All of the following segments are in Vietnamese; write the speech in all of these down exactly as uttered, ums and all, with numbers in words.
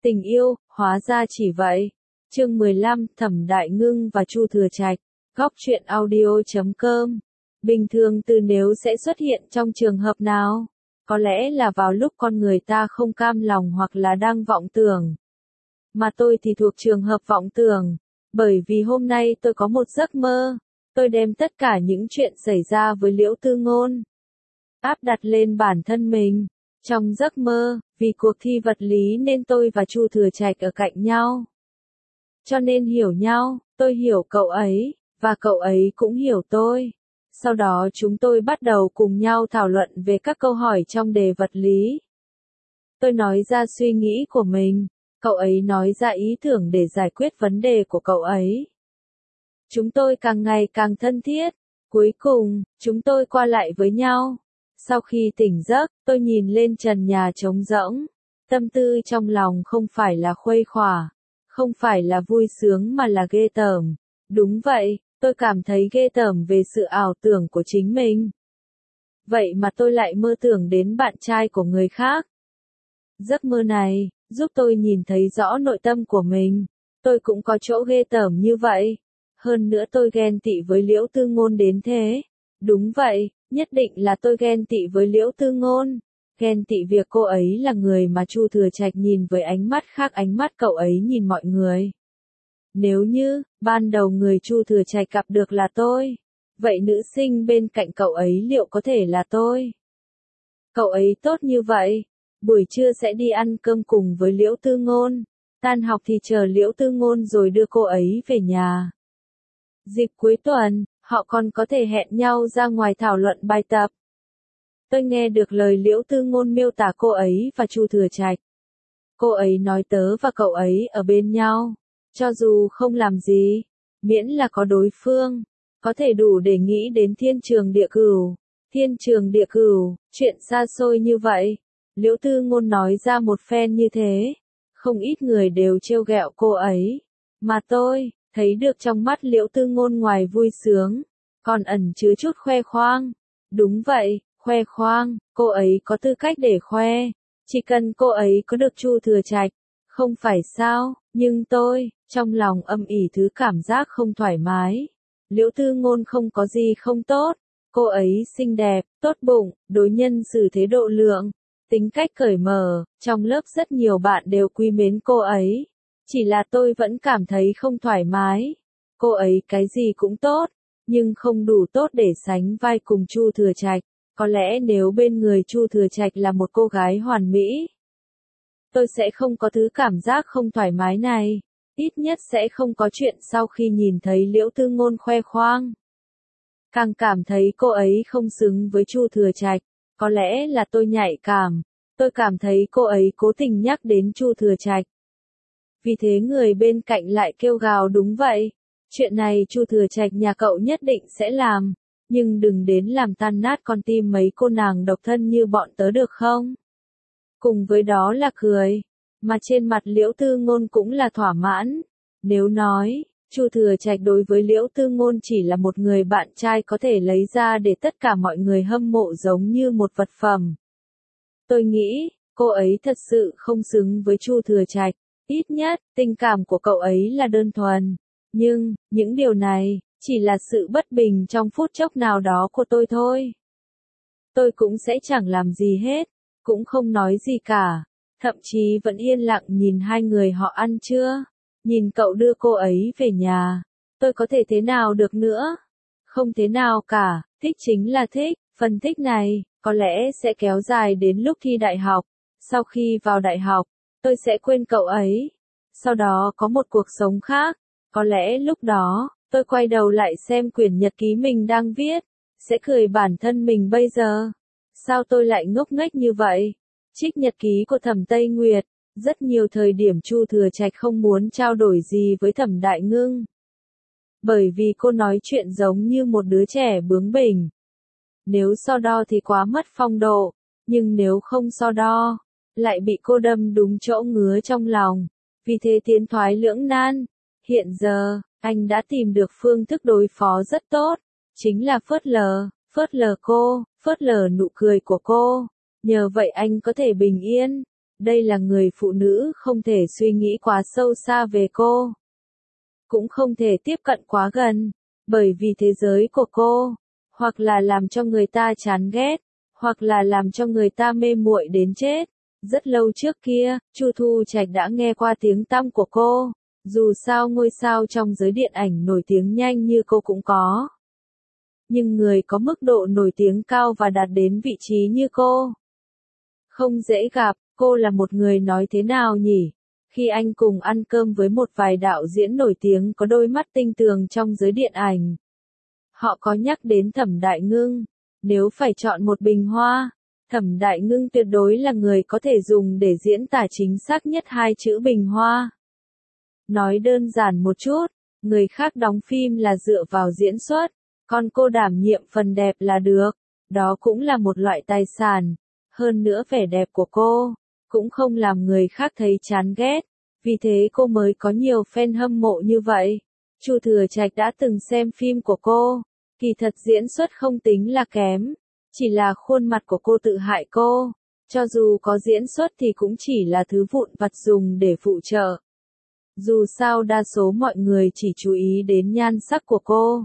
Tình yêu, hóa ra chỉ vậy. Chương mười lăm, Thẩm Đại Ngưng và Chu Thừa Trạch. Góc truyện audio chấm com. Bình thường từ nếu sẽ xuất hiện trong trường hợp nào? Có lẽ là vào lúc con người ta không cam lòng hoặc là đang vọng tưởng. Mà tôi thì thuộc trường hợp vọng tưởng. Bởi vì hôm nay tôi có một giấc mơ. Tôi đem tất cả những chuyện xảy ra với Liễu Tư Ngôn áp đặt lên bản thân mình. Trong giấc mơ, vì cuộc thi vật lý nên tôi và Chu Thừa Trạch ở cạnh nhau. Cho nên hiểu nhau, tôi hiểu cậu ấy, và cậu ấy cũng hiểu tôi. Sau đó chúng tôi bắt đầu cùng nhau thảo luận về các câu hỏi trong đề vật lý. Tôi nói ra suy nghĩ của mình, cậu ấy nói ra ý tưởng để giải quyết vấn đề của cậu ấy. Chúng tôi càng ngày càng thân thiết, cuối cùng, chúng tôi qua lại với nhau. Sau khi tỉnh giấc, tôi nhìn lên trần nhà trống rỗng. Tâm tư trong lòng không phải là khuây khỏa, không phải là vui sướng mà là ghê tởm. Đúng vậy, tôi cảm thấy ghê tởm về sự ảo tưởng của chính mình. Vậy mà tôi lại mơ tưởng đến bạn trai của người khác. Giấc mơ này, giúp tôi nhìn thấy rõ nội tâm của mình. Tôi cũng có chỗ ghê tởm như vậy. Hơn nữa tôi ghen tị với Liễu Tư Ngôn đến thế. Đúng vậy, nhất định là tôi ghen tị với Liễu Tư Ngôn. Ghen tị việc cô ấy là người mà Chu Thừa Trạch nhìn với ánh mắt khác ánh mắt cậu ấy nhìn mọi người. Nếu như, ban đầu người Chu Thừa Trạch gặp được là tôi, vậy nữ sinh bên cạnh cậu ấy liệu có thể là tôi? Cậu ấy tốt như vậy, buổi trưa sẽ đi ăn cơm cùng với Liễu Tư Ngôn, tan học thì chờ Liễu Tư Ngôn rồi đưa cô ấy về nhà. Dịp cuối tuần, họ còn có thể hẹn nhau ra ngoài thảo luận bài tập. Tôi nghe được lời Liễu Tư Ngôn miêu tả cô ấy và Chu Thừa Trạch. Cô ấy nói tớ và cậu ấy ở bên nhau, cho dù không làm gì, miễn là có đối phương, có thể đủ để nghĩ đến thiên trường địa cửu. Thiên trường địa cửu, chuyện xa xôi như vậy. Liễu Tư Ngôn nói ra một phen như thế, không ít người đều trêu ghẹo cô ấy, mà tôi thấy được trong mắt Liễu Tư Ngôn ngoài vui sướng, còn ẩn chứa chút khoe khoang. Đúng vậy, khoe khoang, cô ấy có tư cách để khoe, chỉ cần cô ấy có được Chu Thừa Trạch, không phải sao? Nhưng tôi, trong lòng âm ỉ thứ cảm giác không thoải mái. Liễu Tư Ngôn không có gì không tốt, cô ấy xinh đẹp, tốt bụng, đối nhân xử thế độ lượng, tính cách cởi mở, trong lớp rất nhiều bạn đều quý mến cô ấy. Chỉ là tôi vẫn cảm thấy không thoải mái. Cô ấy cái gì cũng tốt, nhưng không đủ tốt để sánh vai cùng Chu Thừa Trạch. Có lẽ nếu bên người Chu Thừa Trạch là một cô gái hoàn mỹ, tôi sẽ không có thứ cảm giác không thoải mái này. Ít nhất sẽ không có chuyện sau khi nhìn thấy Liễu Tư Ngôn khoe khoang. Càng cảm thấy cô ấy không xứng với Chu Thừa Trạch. Có lẽ là tôi nhạy cảm. Tôi cảm thấy cô ấy cố tình nhắc đến Chu Thừa Trạch. Vì thế người bên cạnh lại kêu gào đúng vậy. Chuyện này Chu Thừa Trạch nhà cậu nhất định sẽ làm. Nhưng đừng đến làm tan nát con tim mấy cô nàng độc thân như bọn tớ được không? Cùng với đó là cười. Mà trên mặt Liễu Tư Ngôn cũng là thỏa mãn. Nếu nói, Chu Thừa Trạch đối với Liễu Tư Ngôn chỉ là một người bạn trai có thể lấy ra để tất cả mọi người hâm mộ giống như một vật phẩm. Tôi nghĩ, cô ấy thật sự không xứng với Chu Thừa Trạch. Ít nhất, tình cảm của cậu ấy là đơn thuần. Nhưng, những điều này, chỉ là sự bất bình trong phút chốc nào đó của tôi thôi. Tôi cũng sẽ chẳng làm gì hết, cũng không nói gì cả. Thậm chí vẫn yên lặng nhìn hai người họ ăn trưa. Nhìn cậu đưa cô ấy về nhà. Tôi có thể thế nào được nữa? Không thế nào cả, thích chính là thích. Phần thích này, có lẽ sẽ kéo dài đến lúc thi đại học. Sau khi vào đại học, tôi sẽ quên cậu ấy. Sau đó có một cuộc sống khác. Có lẽ lúc đó, tôi quay đầu lại xem quyển nhật ký mình đang viết. Sẽ cười bản thân mình bây giờ. Sao tôi lại ngốc nghếch như vậy? Trích nhật ký của Thẩm Tây Nguyệt. Rất nhiều thời điểm Chu Thừa Trạch không muốn trao đổi gì với Thẩm Đại Ngưng. Bởi vì cô nói chuyện giống như một đứa trẻ bướng bỉnh. Nếu so đo thì quá mất phong độ. Nhưng nếu không so đo, lại bị cô đâm đúng chỗ ngứa trong lòng. Vì thế tiến thoái lưỡng nan. Hiện giờ, anh đã tìm được phương thức đối phó rất tốt. Chính là phớt lờ, phớt lờ cô, phớt lờ nụ cười của cô. Nhờ vậy anh có thể bình yên. Đây là người phụ nữ không thể suy nghĩ quá sâu xa về cô. Cũng không thể tiếp cận quá gần, bởi vì thế giới của cô, hoặc là làm cho người ta chán ghét, hoặc là làm cho người ta mê muội đến chết. Rất lâu trước kia, Chu Thu Trạch đã nghe qua tiếng tăm của cô, dù sao ngôi sao trong giới điện ảnh nổi tiếng nhanh như cô cũng có. Nhưng người có mức độ nổi tiếng cao và đạt đến vị trí như cô, không dễ gặp. Cô là một người nói thế nào nhỉ? Khi anh cùng ăn cơm với một vài đạo diễn nổi tiếng có đôi mắt tinh tường trong giới điện ảnh, họ có nhắc đến Thẩm Đại Ngưng. Nếu phải chọn một bình hoa, Thẩm Đại Ngưng tuyệt đối là người có thể dùng để diễn tả chính xác nhất hai chữ bình hoa. Nói đơn giản một chút, người khác đóng phim là dựa vào diễn xuất, còn cô đảm nhiệm phần đẹp là được. Đó cũng là một loại tài sản. Hơn nữa vẻ đẹp của cô cũng không làm người khác thấy chán ghét, vì thế cô mới có nhiều fan hâm mộ như vậy. Chu Thừa Trạch đã từng xem phim của cô, kỳ thật diễn xuất không tính là kém, chỉ là khuôn mặt của cô tự hại cô, cho dù có diễn xuất thì cũng chỉ là thứ vụn vặt dùng để phụ trợ. Dù sao đa số mọi người chỉ chú ý đến nhan sắc của cô.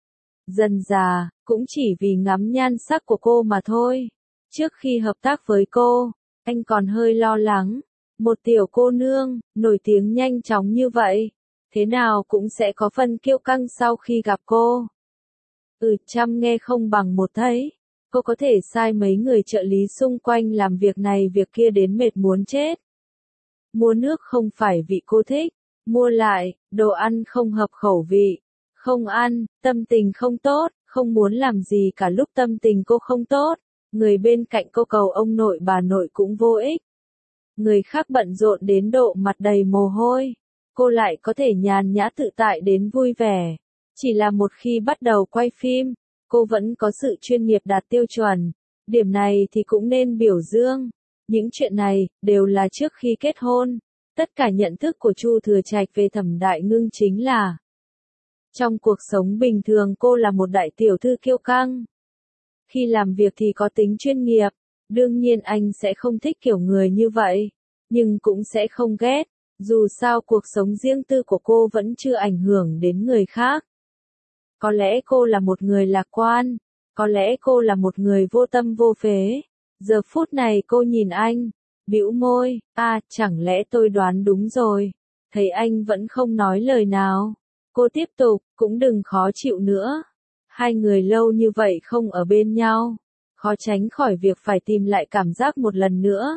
Dần dà, cũng chỉ vì ngắm nhan sắc của cô mà thôi. Trước khi hợp tác với cô, anh còn hơi lo lắng, một tiểu cô nương, nổi tiếng nhanh chóng như vậy, thế nào cũng sẽ có phần kiêu căng sau khi gặp cô. Ừ, trăm nghe không bằng một thấy, cô có thể sai mấy người trợ lý xung quanh làm việc này việc kia đến mệt muốn chết. Mua nước không phải vị cô thích, mua lại, đồ ăn không hợp khẩu vị, không ăn, tâm tình không tốt, không muốn làm gì cả lúc tâm tình cô không tốt. Người bên cạnh cô cầu ông nội bà nội cũng vô ích. Người khác bận rộn đến độ mặt đầy mồ hôi, cô lại có thể nhàn nhã tự tại đến vui vẻ. Chỉ là một khi bắt đầu quay phim, cô vẫn có sự chuyên nghiệp đạt tiêu chuẩn. Điểm này thì cũng nên biểu dương. Những chuyện này đều là trước khi kết hôn. Tất cả nhận thức của Chu Thừa Trạch về Thẩm Đại Ngưng chính là trong cuộc sống bình thường cô là một đại tiểu thư kiêu căng. Khi làm việc thì có tính chuyên nghiệp, đương nhiên anh sẽ không thích kiểu người như vậy, nhưng cũng sẽ không ghét, dù sao cuộc sống riêng tư của cô vẫn chưa ảnh hưởng đến người khác. Có lẽ cô là một người lạc quan, có lẽ cô là một người vô tâm vô phế. Giờ phút này cô nhìn anh, bĩu môi, à, chẳng lẽ tôi đoán đúng rồi. Thấy anh vẫn không nói lời nào, cô tiếp tục, cũng đừng khó chịu nữa. Hai người lâu như vậy không ở bên nhau, khó tránh khỏi việc phải tìm lại cảm giác một lần nữa.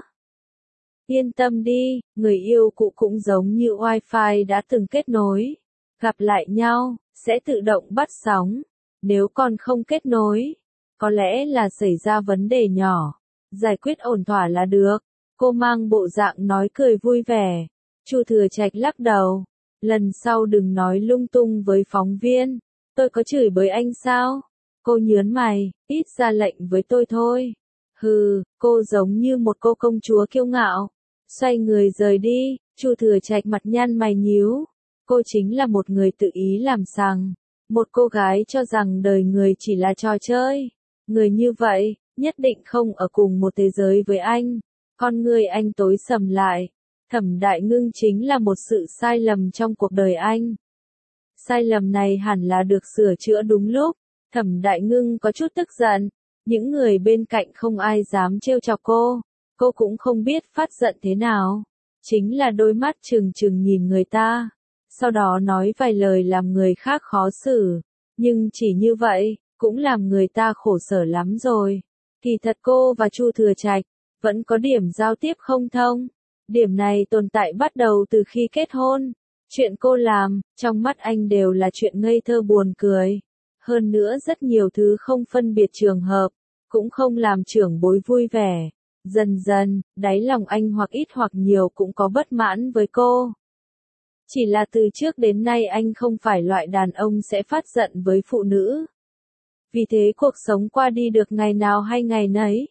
Yên tâm đi, người yêu cũ cũng giống như wifi đã từng kết nối. Gặp lại nhau, sẽ tự động bắt sóng. Nếu còn không kết nối, có lẽ là xảy ra vấn đề nhỏ. Giải quyết ổn thỏa là được. Cô mang bộ dạng nói cười vui vẻ. Chu Thừa Trạch lắc đầu. Lần sau đừng nói lung tung với phóng viên. Tôi có chửi bới anh sao? Cô nhớn mày, ít ra lệnh với tôi thôi. Hừ, cô giống như một cô công chúa kiêu ngạo. Xoay người rời đi, Chu Thừa Trạch mặt nhăn mày nhíu. Cô chính là một người tự ý làm sằng. Một cô gái cho rằng đời người chỉ là trò chơi. Người như vậy, nhất định không ở cùng một thế giới với anh. Con người anh tối sầm lại. Thẩm Đại Ngưng chính là một sự sai lầm trong cuộc đời anh. Sai lầm này hẳn là được sửa chữa đúng lúc. Thẩm Đại Ngưng có chút tức giận. Những người bên cạnh không ai dám trêu chọc cô. Cô cũng không biết phát giận thế nào. Chính là đôi mắt trừng trừng nhìn người ta. Sau đó nói vài lời làm người khác khó xử. Nhưng chỉ như vậy, cũng làm người ta khổ sở lắm rồi. Kỳ thật cô và Chu Thừa Trạch vẫn có điểm giao tiếp không thông. Điểm này tồn tại bắt đầu từ khi kết hôn. Chuyện cô làm, trong mắt anh đều là chuyện ngây thơ buồn cười. Hơn nữa rất nhiều thứ không phân biệt trường hợp, cũng không làm trưởng bối vui vẻ. Dần dần, đáy lòng anh hoặc ít hoặc nhiều cũng có bất mãn với cô. Chỉ là từ trước đến nay anh không phải loại đàn ông sẽ phát giận với phụ nữ. Vì thế cuộc sống qua đi được ngày nào hay ngày nấy.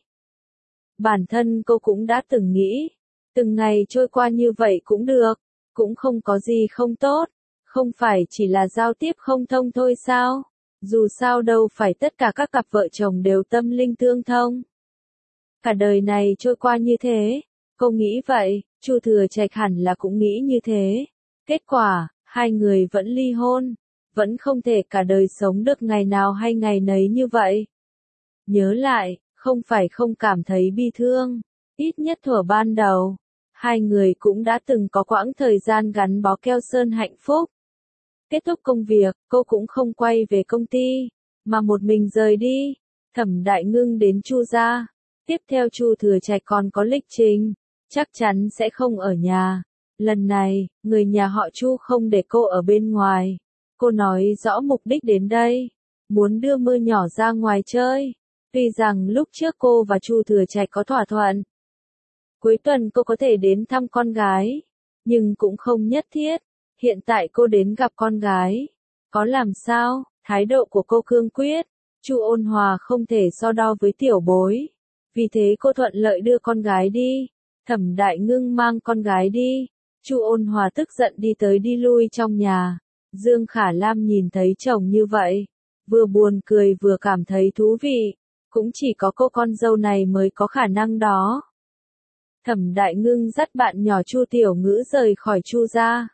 Bản thân cô cũng đã từng nghĩ, từng ngày trôi qua như vậy cũng được, cũng không có gì không tốt, không phải chỉ là giao tiếp không thông thôi sao? Dù sao đâu phải tất cả các cặp vợ chồng đều tâm linh tương thông. Cả đời này trôi qua như thế, Cô nghĩ vậy, Chu Thừa Trạch hẳn là cũng nghĩ như thế. Kết quả, hai người vẫn ly hôn, vẫn không thể cả đời sống được ngày nào hay ngày nấy như vậy. Nhớ lại, không phải không cảm thấy bi thương, ít nhất thuở ban đầu, hai người cũng đã từng có quãng thời gian gắn bó keo sơn hạnh phúc. Kết thúc công việc, cô cũng không quay về công ty, mà một mình rời đi. Thẩm Đại Ngưng đến Chu gia. Tiếp theo Chu Thừa Trạch còn có lịch trình, chắc chắn sẽ không ở nhà. Lần này, người nhà họ Chu không để cô ở bên ngoài. Cô nói rõ mục đích đến đây, muốn đưa Mưa Nhỏ ra ngoài chơi. Tuy rằng lúc trước cô và Chu Thừa Trạch có thỏa thuận, cuối tuần cô có thể đến thăm con gái, nhưng cũng không nhất thiết. Hiện tại cô đến gặp con gái, có làm sao? Thái độ của cô cương quyết. Chu Ôn Hòa không thể so đo với tiểu bối, vì thế cô thuận lợi đưa con gái đi. Thẩm Đại Ngưng mang con gái đi. Chu Ôn Hòa tức giận đi tới đi lui trong nhà. Dương Khả Lam nhìn thấy chồng như vậy, vừa buồn cười vừa cảm thấy thú vị. Cũng chỉ có cô con dâu này mới có khả năng đó. Thẩm Đại Ngưng dắt bạn nhỏ Chu Tiểu Ngữ rời khỏi Chu gia.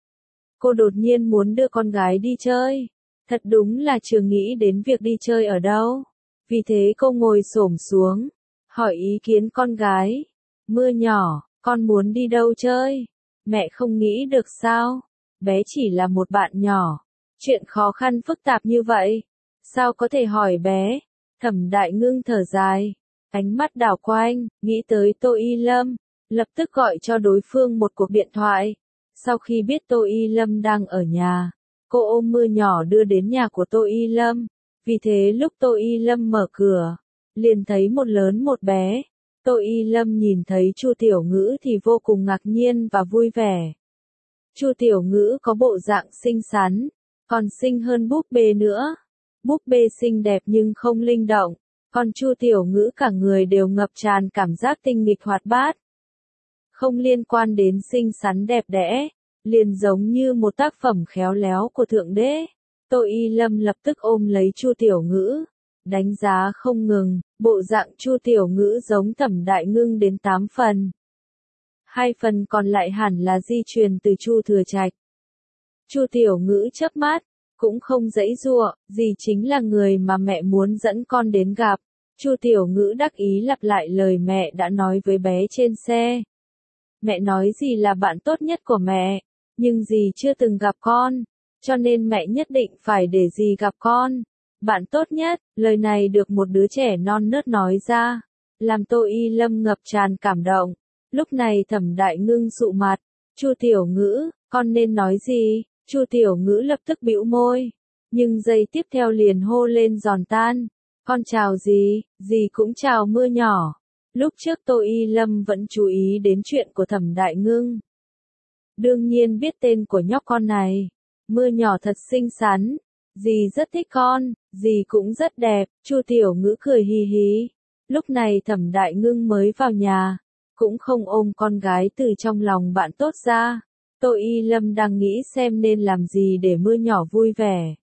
Cô đột nhiên muốn đưa con gái đi chơi. Thật đúng là chưa nghĩ đến việc đi chơi ở đâu. Vì thế cô ngồi xổm xuống, hỏi ý kiến con gái. Mưa Nhỏ, con muốn đi đâu chơi? Mẹ không nghĩ được sao? Bé chỉ là một bạn nhỏ. Chuyện khó khăn phức tạp như vậy, sao có thể hỏi bé? Thẩm Đại Ngưng thở dài, ánh mắt đảo quanh, nghĩ tới Tô Y Lâm, lập tức gọi cho đối phương một cuộc điện thoại. Sau khi biết Tô Y Lâm đang ở nhà, cô ôm Mưa Nhỏ đưa đến nhà của Tô Y Lâm. Vì thế lúc Tô Y Lâm mở cửa, liền thấy một lớn một bé. Tô Y Lâm nhìn thấy Chu Tiểu Ngữ thì vô cùng ngạc nhiên và vui vẻ. Chu Tiểu Ngữ có bộ dạng xinh xắn, còn xinh hơn búp bê nữa. Búp bê xinh đẹp nhưng không linh động, còn Chu Tiểu Ngữ cả người đều ngập tràn cảm giác tinh nghịch hoạt bát. Không liên quan đến xinh xắn đẹp đẽ, liền giống như một tác phẩm khéo léo của Thượng Đế. Tô Y Lâm lập tức ôm lấy Chu Tiểu Ngữ, đánh giá không ngừng, bộ dạng Chu Tiểu Ngữ giống Thẩm Đại Ngưng đến tám phần. Hai phần còn lại hẳn là di truyền từ Chu Thừa Trạch. Chu Tiểu Ngữ chớp mắt, cũng không giãy giụa, gì chính là người mà mẹ muốn dẫn con đến gặp. Chu Tiểu Ngữ đắc ý lặp lại lời mẹ đã nói với bé trên xe. Mẹ nói gì là bạn tốt nhất của mẹ, nhưng dì chưa từng gặp con, cho nên mẹ nhất định phải để dì gặp con. Bạn tốt nhất, lời này được một đứa trẻ non nớt nói ra, làm Tô Y Lâm ngập tràn cảm động. Lúc này Thẩm Đại Ngưng sụ mặt, Chu Tiểu Ngữ, con nên nói gì? Chu Tiểu Ngữ lập tức bĩu môi, nhưng giây tiếp theo liền hô lên giòn tan. Con chào dì, dì cũng chào Mưa Nhỏ. Lúc trước Tô Y Lâm vẫn chú ý đến chuyện của Thẩm Đại Ngưng. Đương nhiên biết tên của nhóc con này. Mưa Nhỏ thật xinh xắn, dì rất thích con, dì cũng rất đẹp. Chu Tiểu Ngữ cười hì hì. Lúc này Thẩm Đại Ngưng mới vào nhà, cũng không ôm con gái từ trong lòng bạn tốt ra. Tô Y Lâm đang nghĩ xem nên làm gì để Mưa Nhỏ vui vẻ.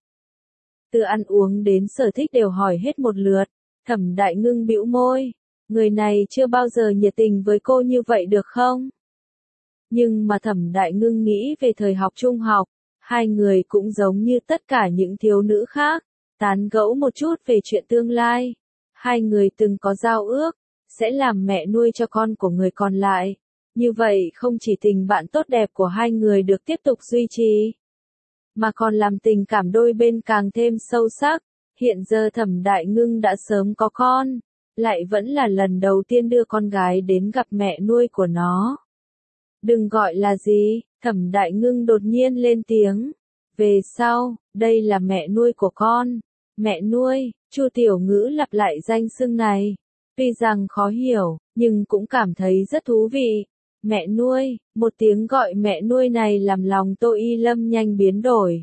Từ ăn uống đến sở thích đều hỏi hết một lượt. Thẩm Đại Ngưng bĩu môi, người này chưa bao giờ nhiệt tình với cô như vậy được không? Nhưng mà Thẩm Đại Ngưng nghĩ về thời học trung học, hai người cũng giống như tất cả những thiếu nữ khác, tán gẫu một chút về chuyện tương lai. Hai người từng có giao ước, sẽ làm mẹ nuôi cho con của người còn lại. Như vậy không chỉ tình bạn tốt đẹp của hai người được tiếp tục duy trì, mà còn làm tình cảm đôi bên càng thêm sâu sắc. Hiện giờ Thẩm Đại Ngưng đã sớm có con, lại vẫn là lần đầu tiên đưa con gái đến gặp mẹ nuôi của nó. Đừng gọi là gì, Thẩm Đại Ngưng đột nhiên lên tiếng. Về sau, đây là mẹ nuôi của con. Mẹ nuôi, Chu Tiểu Ngữ lặp lại danh xưng này. Tuy rằng khó hiểu, nhưng cũng cảm thấy rất thú vị. Mẹ nuôi, một tiếng gọi mẹ nuôi này làm lòng Tô Y Lâm nhanh biến đổi.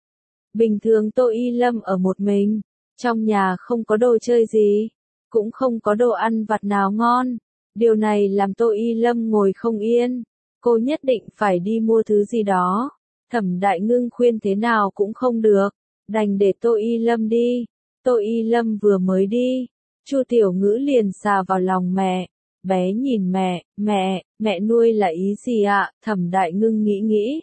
Bình thường Tô Y Lâm ở một mình, trong nhà không có đồ chơi gì, cũng không có đồ ăn vặt nào ngon. Điều này làm Tô Y Lâm ngồi không yên, cô nhất định phải đi mua thứ gì đó. Thẩm Đại Ngưng khuyên thế nào cũng không được, đành để Tô Y Lâm đi. Tô Y Lâm vừa mới đi, Chu Tiểu Ngữ liền xà vào lòng mẹ, Bé nhìn mẹ, mẹ, mẹ nuôi là ý gì ạ? Thẩm Đại Ngưng nghĩ nghĩ.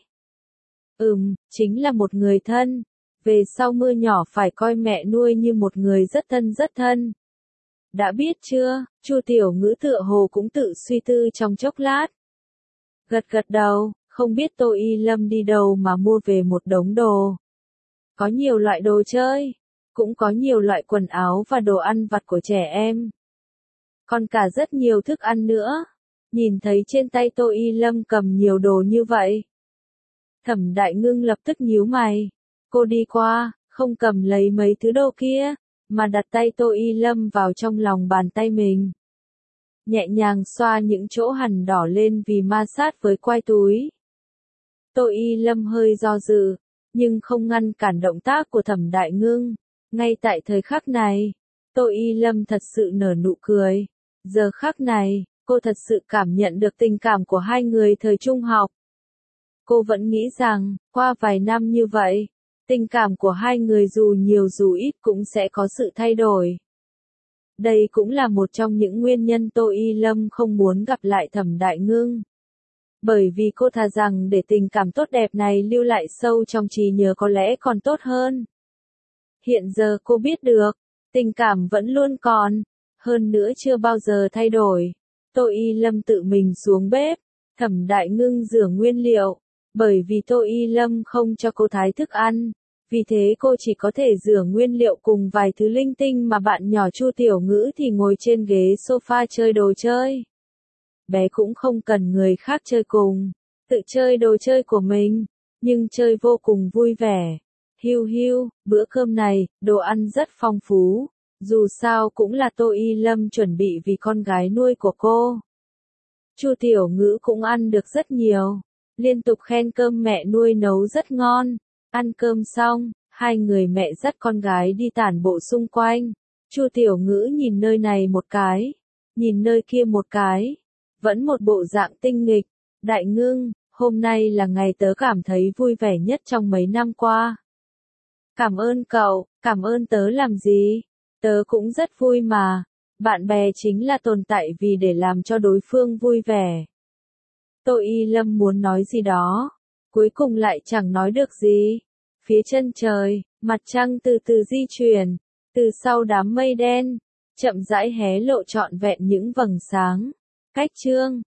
Ừm, chính là một người thân. Về sau mưa nhỏ phải coi mẹ nuôi như một người rất thân rất thân. Đã biết chưa? Chu Tiểu Ngữ tựa hồ cũng tự suy tư trong chốc lát. Gật gật đầu, không biết Tô Y Lâm đi đâu mà mua về một đống đồ. Có nhiều loại đồ chơi, cũng có nhiều loại quần áo và đồ ăn vặt của trẻ em. Còn cả rất nhiều thức ăn nữa. Nhìn thấy trên tay Tô Y Lâm cầm nhiều đồ như vậy. Thẩm Đại Ngưng lập tức nhíu mày. Cô đi qua, không cầm lấy mấy thứ đồ kia, mà đặt tay Tô Y Lâm vào trong lòng bàn tay mình. Nhẹ nhàng xoa những chỗ hằn đỏ lên vì ma sát với quai túi. Tô Y Lâm hơi do dự, nhưng không ngăn cản động tác của Thẩm Đại Ngưng. Ngay tại thời khắc này, Tô Y Lâm thật sự nở nụ cười. Giờ khắc này, cô thật sự cảm nhận được tình cảm của hai người thời trung học. Cô vẫn nghĩ rằng, qua vài năm như vậy, tình cảm của hai người dù nhiều dù ít cũng sẽ có sự thay đổi. Đây cũng là một trong những nguyên nhân Tô Y Lâm không muốn gặp lại Thẩm Đại Ngưng. Bởi vì cô thà rằng để tình cảm tốt đẹp này lưu lại sâu trong trí nhớ có lẽ còn tốt hơn. Hiện giờ cô biết được, tình cảm vẫn luôn còn, hơn nữa chưa bao giờ thay đổi. Tô Y Lâm tự mình xuống bếp, Thẩm Đại Ngưng rửa nguyên liệu, bởi vì Tô Y Lâm không cho cô thái thức ăn, vì thế cô chỉ có thể rửa nguyên liệu cùng vài thứ linh tinh mà bạn nhỏ Chu Tiểu Ngữ thì ngồi trên ghế sofa chơi đồ chơi. Bé cũng không cần người khác chơi cùng, tự chơi đồ chơi của mình, nhưng chơi vô cùng vui vẻ. Hiu hiu, bữa cơm này, đồ ăn rất phong phú, dù sao cũng là Tô Y Lâm chuẩn bị vì con gái nuôi của cô. Chu Tiểu Ngữ cũng ăn được rất nhiều, liên tục khen cơm mẹ nuôi nấu rất ngon. Ăn cơm xong, hai người mẹ dắt con gái đi tản bộ xung quanh. Chu Tiểu Ngữ nhìn nơi này một cái, nhìn nơi kia một cái, vẫn một bộ dạng tinh nghịch. Đại Ngưng, hôm nay là ngày tớ cảm thấy vui vẻ nhất trong mấy năm qua. Cảm ơn cậu, cảm ơn tớ làm gì? Tớ cũng rất vui mà. Bạn bè chính là tồn tại vì để làm cho đối phương vui vẻ. Tô Y Lâm muốn nói gì đó, cuối cùng lại chẳng nói được gì. Phía chân trời, mặt trăng từ từ di chuyển, từ sau đám mây đen, chậm rãi hé lộ trọn vẹn những vầng sáng. Cách chương